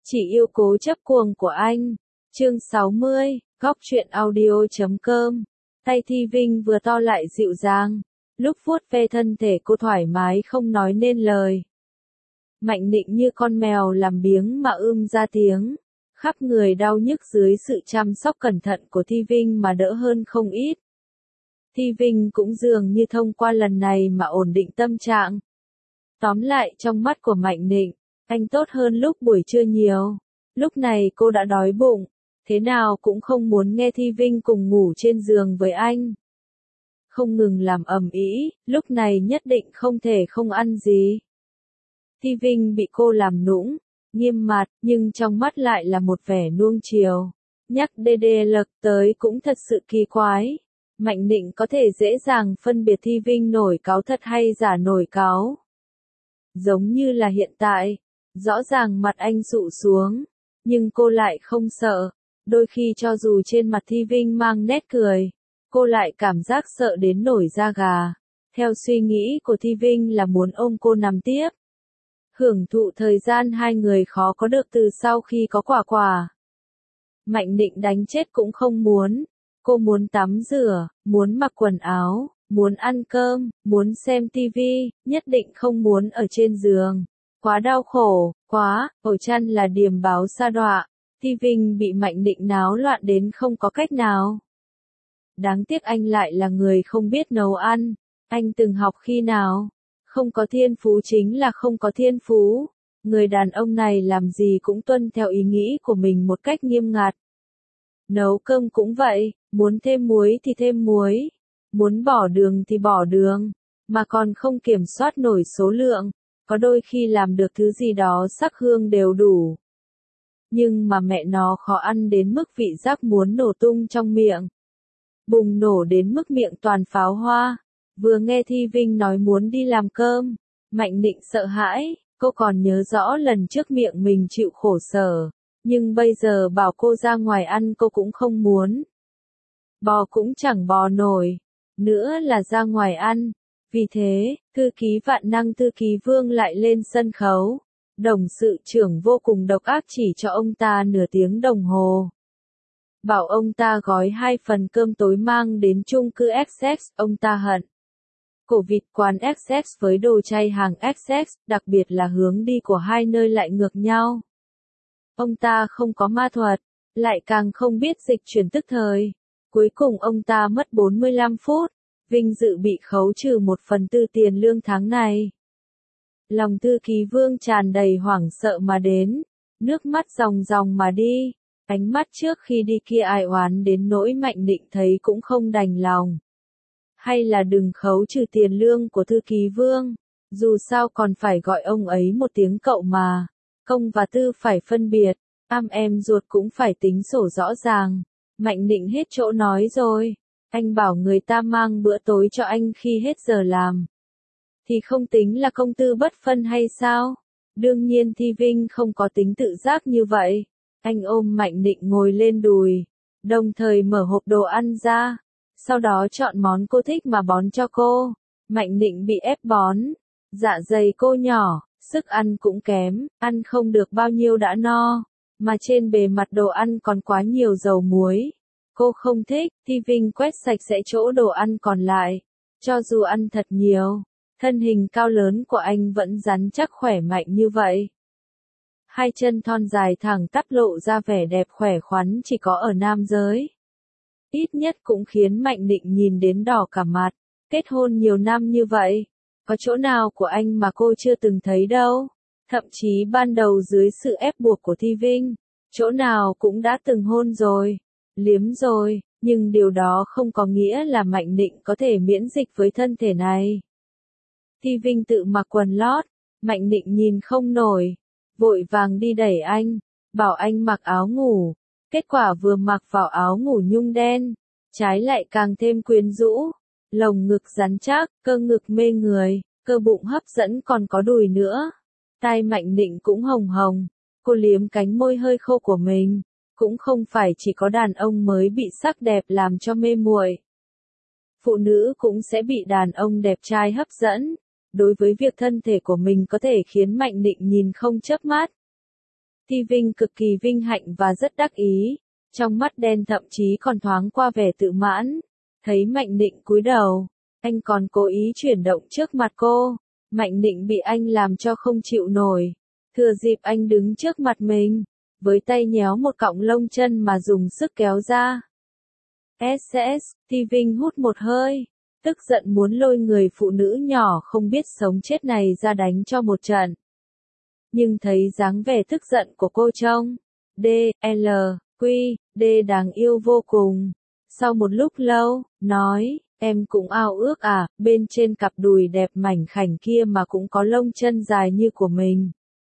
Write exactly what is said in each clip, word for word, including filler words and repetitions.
Chỉ yêu cố chấp cuồng của anh. Chương sáu mươi, góc truyện audio chấm com. Tay Thi Vinh vừa to lại dịu dàng. Lúc vuốt ve thân thể cô thoải mái không nói nên lời. Mạnh Nịnh như con mèo làm biếng mà ưm ra tiếng. Khắp người đau nhức dưới sự chăm sóc cẩn thận của Thi Vinh mà đỡ hơn không ít. Thi Vinh cũng dường như thông qua lần này mà ổn định tâm trạng. Tóm lại trong mắt của Mạnh Nịnh, anh tốt hơn lúc buổi trưa nhiều. Lúc này cô đã đói bụng, thế nào cũng không muốn nghe Thi Vinh cùng ngủ trên giường với anh. Không ngừng làm ầm ĩ, lúc này nhất định không thể không ăn gì. Thi Vinh bị cô làm nũng, nghiêm mặt, nhưng trong mắt lại là một vẻ nuông chiều. Nhắc đê đê lật tới cũng thật sự kỳ quái. Mạnh Nịnh có thể dễ dàng phân biệt Thi Vinh nổi cáu thật hay giả nổi cáu. Giống như là hiện tại, rõ ràng mặt anh sụ xuống, nhưng cô lại không sợ. Đôi khi cho dù trên mặt Thi Vinh mang nét cười, cô lại cảm giác sợ đến nổi da gà. Theo suy nghĩ của Thi Vinh là muốn ôm cô nằm tiếp. Hưởng thụ thời gian hai người khó có được từ sau khi có quả quả. Mạnh Nịnh đánh chết cũng không muốn. Cô muốn tắm rửa, muốn mặc quần áo, muốn ăn cơm, muốn xem tivi, nhất định không muốn ở trên giường. Quá đau khổ, quá, ổ chăn là điềm báo sa đọa. Thi Vinh bị Mạnh Nịnh náo loạn đến không có cách nào. Đáng tiếc anh lại là người không biết nấu ăn. Anh từng học khi nào? Không có thiên phú chính là không có thiên phú. Người đàn ông này làm gì cũng tuân theo ý nghĩ của mình một cách nghiêm ngặt. Nấu cơm cũng vậy, muốn thêm muối thì thêm muối, muốn bỏ đường thì bỏ đường, mà còn không kiểm soát nổi số lượng, có đôi khi làm được thứ gì đó sắc hương đều đủ. Nhưng mà mẹ nó khó ăn đến mức vị giác muốn nổ tung trong miệng. Bùng nổ đến mức miệng toàn pháo hoa. Vừa nghe Thi Vinh nói muốn đi làm cơm, Mạnh Nịnh sợ hãi, cô còn nhớ rõ lần trước miệng mình chịu khổ sở. Nhưng bây giờ bảo cô ra ngoài ăn cô cũng không muốn. Bò cũng chẳng bò nổi. Nữa là ra ngoài ăn. Vì thế, thư ký Vạn Năng thư ký Vương lại lên sân khấu. Đồng sự trưởng vô cùng độc ác chỉ cho ông ta nửa tiếng đồng hồ. Bảo ông ta gói hai phần cơm tối mang đến chung cư Essex, ông ta hận. Cổ vịt quán Essex với đồ chay hàng Essex, đặc biệt là hướng đi của hai nơi lại ngược nhau. Ông ta không có ma thuật, lại càng không biết dịch chuyển tức thời. Cuối cùng ông ta mất bốn mươi lăm phút, vinh dự bị khấu trừ một phần tư tiền lương tháng này. Lòng thư ký Vương tràn đầy hoảng sợ mà đến, nước mắt ròng ròng mà đi, ánh mắt trước khi đi kia ai oán đến nỗi Mạnh Nịnh thấy cũng không đành lòng. Hay là đừng khấu trừ tiền lương của thư ký Vương, dù sao còn phải gọi ông ấy một tiếng cậu mà. Công và tư phải phân biệt, am em ruột cũng phải tính sổ rõ ràng. Mạnh Nịnh hết chỗ nói rồi, anh bảo người ta mang bữa tối cho anh khi hết giờ làm. Thì không tính là công tư bất phân hay sao? Đương nhiên Thi Vinh không có tính tự giác như vậy. Anh ôm Mạnh Nịnh ngồi lên đùi, đồng thời mở hộp đồ ăn ra. Sau đó chọn món cô thích mà bón cho cô. Mạnh Nịnh bị ép bón, dạ dày cô nhỏ. Sức ăn cũng kém, ăn không được bao nhiêu đã no, mà trên bề mặt đồ ăn còn quá nhiều dầu muối. Cô không thích, Thi Vinh quét sạch sẽ chỗ đồ ăn còn lại. Cho dù ăn thật nhiều, thân hình cao lớn của anh vẫn rắn chắc khỏe mạnh như vậy. Hai chân thon dài thẳng tắp lộ ra vẻ đẹp khỏe khoắn chỉ có ở nam giới. Ít nhất cũng khiến Mạnh Nịnh nhìn đến đỏ cả mặt. Kết hôn nhiều năm như vậy. Có chỗ nào của anh mà cô chưa từng thấy đâu. Thậm chí ban đầu dưới sự ép buộc của Thi Vinh, chỗ nào cũng đã từng hôn rồi, liếm rồi, nhưng điều đó không có nghĩa là Mạnh Nịnh có thể miễn dịch với thân thể này. Thi Vinh tự mặc quần lót, Mạnh Nịnh nhìn không nổi, vội vàng đi đẩy anh, bảo anh mặc áo ngủ. Kết quả vừa mặc vào áo ngủ nhung đen, trái lại càng thêm quyến rũ. Lồng ngực rắn chắc, cơ ngực mê người, cơ bụng hấp dẫn còn có đùi nữa. Tai Mạnh Nịnh cũng hồng hồng, cô liếm cánh môi hơi khô của mình. Cũng không phải chỉ có đàn ông mới bị sắc đẹp làm cho mê muội. Phụ nữ cũng sẽ bị đàn ông đẹp trai hấp dẫn. Đối với việc thân thể của mình có thể khiến Mạnh Nịnh nhìn không chớp mắt. Thi Vinh cực kỳ vinh hạnh và rất đắc ý, trong mắt đen thậm chí còn thoáng qua vẻ tự mãn. Thấy Mạnh Nịnh cúi đầu, anh còn cố ý chuyển động trước mặt cô. Mạnh Nịnh bị anh làm cho không chịu nổi. Thừa dịp anh đứng trước mặt mình, với tay nhéo một cọng lông chân mà dùng sức kéo ra. ét ét, Thi Vinh hút một hơi, tức giận muốn lôi người phụ nữ nhỏ không biết sống chết này ra đánh cho một trận. Nhưng thấy dáng vẻ tức giận của cô trông, D, L, Q, D đáng yêu vô cùng. Sau một lúc lâu, nói, em cũng ao ước à, bên trên cặp đùi đẹp mảnh khảnh kia mà cũng có lông chân dài như của mình.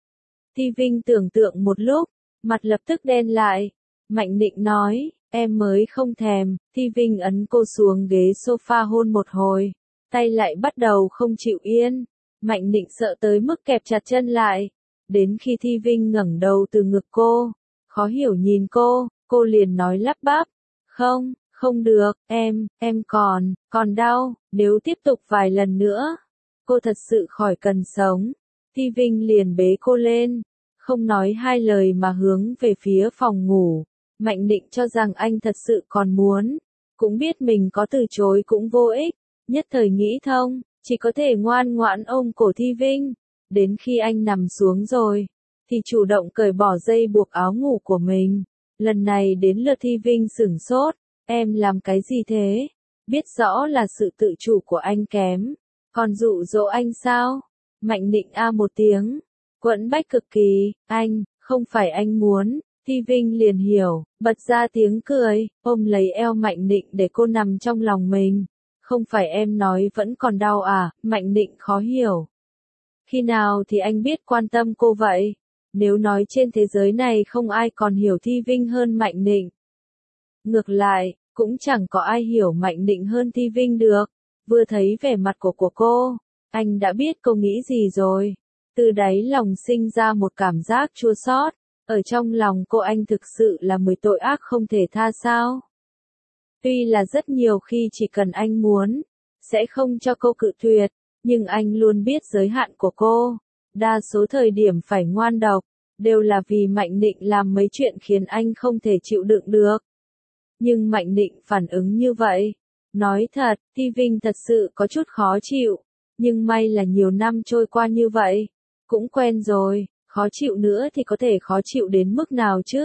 Thi Vinh tưởng tượng một lúc, mặt lập tức đen lại. Mạnh Nịnh nói, em mới không thèm. Thi Vinh ấn cô xuống ghế sofa hôn một hồi, tay lại bắt đầu không chịu yên. Mạnh Nịnh sợ tới mức kẹp chặt chân lại. Đến khi Thi Vinh ngẩng đầu từ ngực cô, khó hiểu nhìn cô, cô liền nói lắp bắp, không, không được, em, em còn, còn đau, nếu tiếp tục vài lần nữa, cô thật sự khỏi cần sống. Thi Vinh liền bế cô lên, không nói hai lời mà hướng về phía phòng ngủ. Mạnh Nịnh cho rằng anh thật sự còn muốn, cũng biết mình có từ chối cũng vô ích, nhất thời nghĩ thông, chỉ có thể ngoan ngoãn ôm cổ Thi Vinh. Đến khi anh nằm xuống rồi, thì chủ động cởi bỏ dây buộc áo ngủ của mình. Lần này đến lượt Thi Vinh sửng sốt, em làm cái gì thế? Biết rõ là sự tự chủ của anh kém, còn dụ dỗ anh sao? Mạnh Nịnh a một tiếng, quẫn bách cực kỳ, anh, không phải anh muốn. Thi Vinh liền hiểu, bật ra tiếng cười, ôm lấy eo Mạnh Nịnh để cô nằm trong lòng mình. Không phải em nói vẫn còn đau à? Mạnh Nịnh khó hiểu. Khi nào thì anh biết quan tâm cô vậy? Nếu nói trên thế giới này không ai còn hiểu Thi Vinh hơn Mạnh Nịnh. Ngược lại, cũng chẳng có ai hiểu Mạnh Nịnh hơn Thi Vinh được. Vừa thấy vẻ mặt của của cô, anh đã biết cô nghĩ gì rồi. Từ đáy lòng sinh ra một cảm giác chua xót. Ở trong lòng cô anh thực sự là mười tội ác không thể tha sao. Tuy là rất nhiều khi chỉ cần anh muốn, sẽ không cho cô cự tuyệt, nhưng anh luôn biết giới hạn của cô. Đa số thời điểm phải ngoan độc, đều là vì Mạnh Nịnh làm mấy chuyện khiến anh không thể chịu đựng được. Nhưng Mạnh Nịnh phản ứng như vậy. Nói thật, Thi Vinh thật sự có chút khó chịu, nhưng may là nhiều năm trôi qua như vậy, cũng quen rồi. Khó chịu nữa thì có thể khó chịu đến mức nào chứ?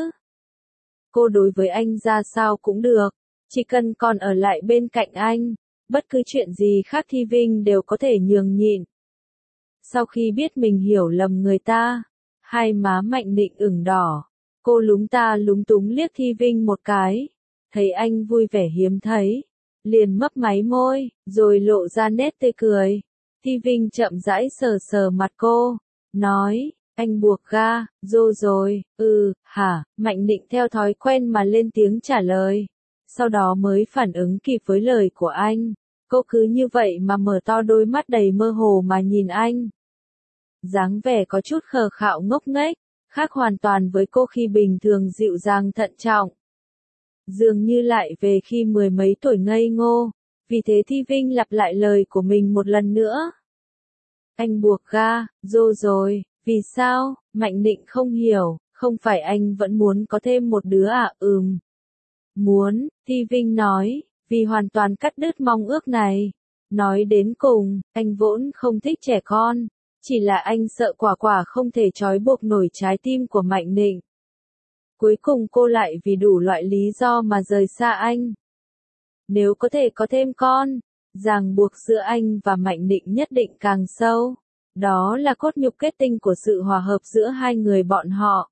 Cô đối với anh ra sao cũng được, chỉ cần còn ở lại bên cạnh anh, bất cứ chuyện gì khác Thi Vinh đều có thể nhường nhịn. Sau khi biết mình hiểu lầm người ta, hai má Mạnh Nịnh ửng đỏ, cô lúng ta lúng túng liếc Thi Vinh một cái, thấy anh vui vẻ hiếm thấy, liền mấp máy môi, rồi lộ ra nét tươi cười. Thi Vinh chậm rãi sờ sờ mặt cô, nói, anh buộc ga, dô rồi, ừ, hả? Mạnh Nịnh theo thói quen mà lên tiếng trả lời, sau đó mới phản ứng kịp với lời của anh. Cô cứ như vậy mà mở to đôi mắt đầy mơ hồ mà nhìn anh. Dáng vẻ có chút khờ khạo ngốc nghếch, khác hoàn toàn với cô khi bình thường dịu dàng thận trọng. Dường như lại về khi mười mấy tuổi ngây ngô, vì thế Thi Vinh lặp lại lời của mình một lần nữa. Anh buộc ga, dô rồi. Vì sao? Mạnh Nịnh không hiểu, không phải anh vẫn muốn có thêm một đứa à? Ừm. Muốn, Thi Vinh nói, vì hoàn toàn cắt đứt mong ước này. Nói đến cùng, anh vốn không thích trẻ con, chỉ là anh sợ quả quả không thể trói buộc nổi trái tim của Mạnh Nịnh. Cuối cùng cô lại vì đủ loại lý do mà rời xa anh. Nếu có thể có thêm con, ràng buộc giữa anh và Mạnh Nịnh nhất định càng sâu. Đó là cốt nhục kết tinh của sự hòa hợp giữa hai người bọn họ.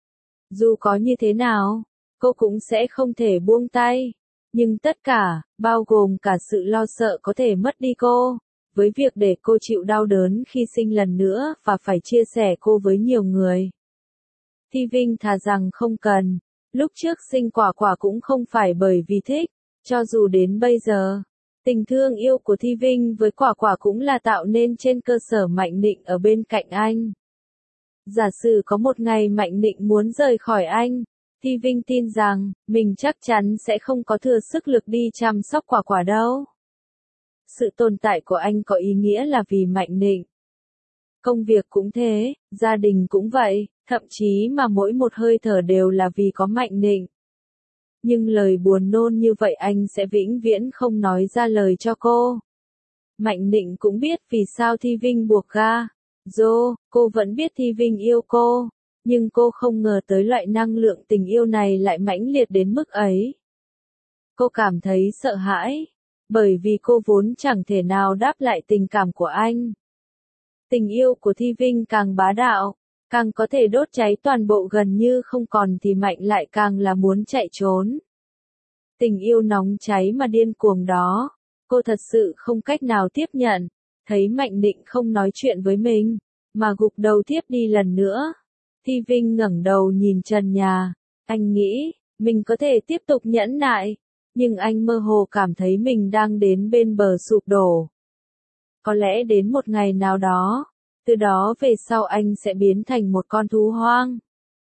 Dù có như thế nào, cô cũng sẽ không thể buông tay. Nhưng tất cả, bao gồm cả sự lo sợ có thể mất đi cô, với việc để cô chịu đau đớn khi sinh lần nữa và phải chia sẻ cô với nhiều người. Thi Vinh thà rằng không cần, lúc trước sinh quả quả cũng không phải bởi vì thích, cho dù đến bây giờ. Tình thương yêu của Thi Vinh với quả quả cũng là tạo nên trên cơ sở Mạnh Nịnh ở bên cạnh anh. Giả sử có một ngày Mạnh Nịnh muốn rời khỏi anh, Thi Vinh tin rằng, mình chắc chắn sẽ không có thừa sức lực đi chăm sóc quả quả đâu. Sự tồn tại của anh có ý nghĩa là vì Mạnh Nịnh. Công việc cũng thế, gia đình cũng vậy, thậm chí mà mỗi một hơi thở đều là vì có Mạnh Nịnh. Nhưng lời buồn nôn như vậy anh sẽ vĩnh viễn không nói ra lời cho cô. Mạnh Nịnh cũng biết vì sao Thi Vinh buộc ga. Dô, cô vẫn biết Thi Vinh yêu cô, nhưng cô không ngờ tới loại năng lượng tình yêu này lại mãnh liệt đến mức ấy. Cô cảm thấy sợ hãi, bởi vì cô vốn chẳng thể nào đáp lại tình cảm của anh. Tình yêu của Thi Vinh càng bá đạo, càng có thể đốt cháy toàn bộ gần như không còn thì Mạnh lại càng là muốn chạy trốn. Tình yêu nóng cháy mà điên cuồng đó, cô thật sự không cách nào tiếp nhận, thấy Mạnh Nịnh không nói chuyện với mình, mà gục đầu tiếp đi lần nữa. Thi Vinh ngẩng đầu nhìn trần nhà, anh nghĩ, mình có thể tiếp tục nhẫn nại, nhưng anh mơ hồ cảm thấy mình đang đến bên bờ sụp đổ. Có lẽ đến một ngày nào đó, từ đó về sau anh sẽ biến thành một con thú hoang.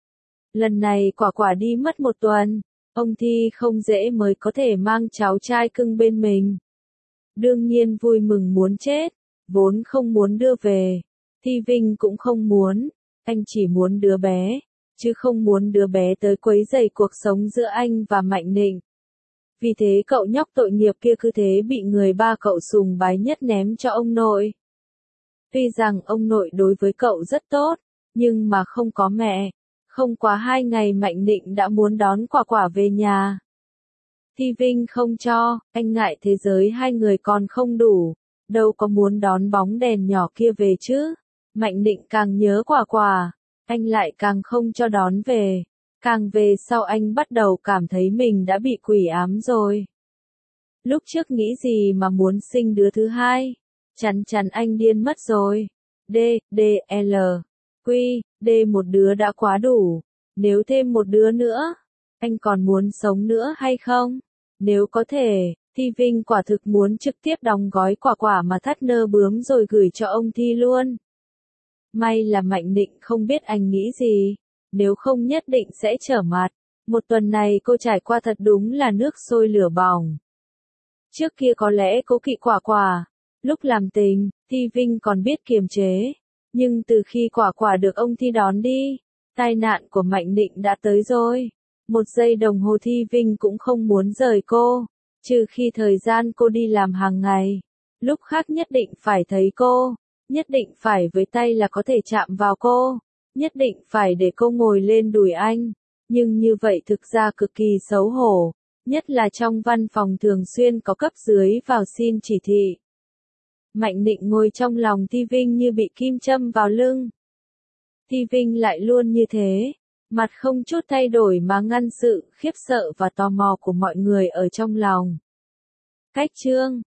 Lần này Quả Quả đi mất một tuần, ông Thi không dễ mới có thể mang cháu trai cưng bên mình. Đương nhiên vui mừng muốn chết, vốn không muốn đưa về. Thi Vinh cũng không muốn, anh chỉ muốn đứa bé, chứ không muốn đứa bé tới quấy rầy cuộc sống giữa anh và Mạnh Nịnh. Vì thế cậu nhóc tội nghiệp kia cứ thế bị người ba cậu sùng bái nhất ném cho ông nội. Tuy rằng ông nội đối với cậu rất tốt, nhưng mà không có mẹ. Không quá hai ngày Mạnh Nịnh đã muốn đón Quả Quả về nhà. Thi Vinh không cho, anh ngại thế giới hai người còn không đủ, đâu có muốn đón bóng đèn nhỏ kia về chứ. Mạnh Nịnh càng nhớ Quả Quả, anh lại càng không cho đón về. Càng về sau anh bắt đầu cảm thấy mình đã bị quỷ ám rồi. Lúc trước nghĩ gì mà muốn sinh đứa thứ hai, chắn chắn anh điên mất rồi. D, D, L, Quy, D một đứa đã quá đủ. Nếu thêm một đứa nữa, anh còn muốn sống nữa hay không? Nếu có thể, Thi Vinh quả thực muốn trực tiếp đóng gói Quả Quả mà thắt nơ bướm rồi gửi cho ông Thi luôn. May là Mạnh Nịnh không biết anh nghĩ gì, nếu không nhất định sẽ trở mặt. Một tuần này cô trải qua thật đúng là nước sôi lửa bỏng. Trước kia có lẽ cô kỵ Quả Quả, lúc làm tình, Thi Vinh còn biết kiềm chế. Nhưng từ khi Quả Quả được ông Thi đón đi, tai nạn của Mạnh Nịnh đã tới rồi. Một giây đồng hồ Thi Vinh cũng không muốn rời cô, trừ khi thời gian cô đi làm hàng ngày. Lúc khác nhất định phải thấy cô, nhất định phải với tay là có thể chạm vào cô, nhất định phải để cô ngồi lên đùi anh. Nhưng như vậy thực ra cực kỳ xấu hổ, nhất là trong văn phòng thường xuyên có cấp dưới vào xin chỉ thị. Mạnh Nịnh ngồi trong lòng Thi Vinh như bị kim châm vào lưng. Thi Vinh lại luôn như thế, mặt không chút thay đổi mà ngăn sự khiếp sợ và tò mò của mọi người ở trong lòng. Cách chương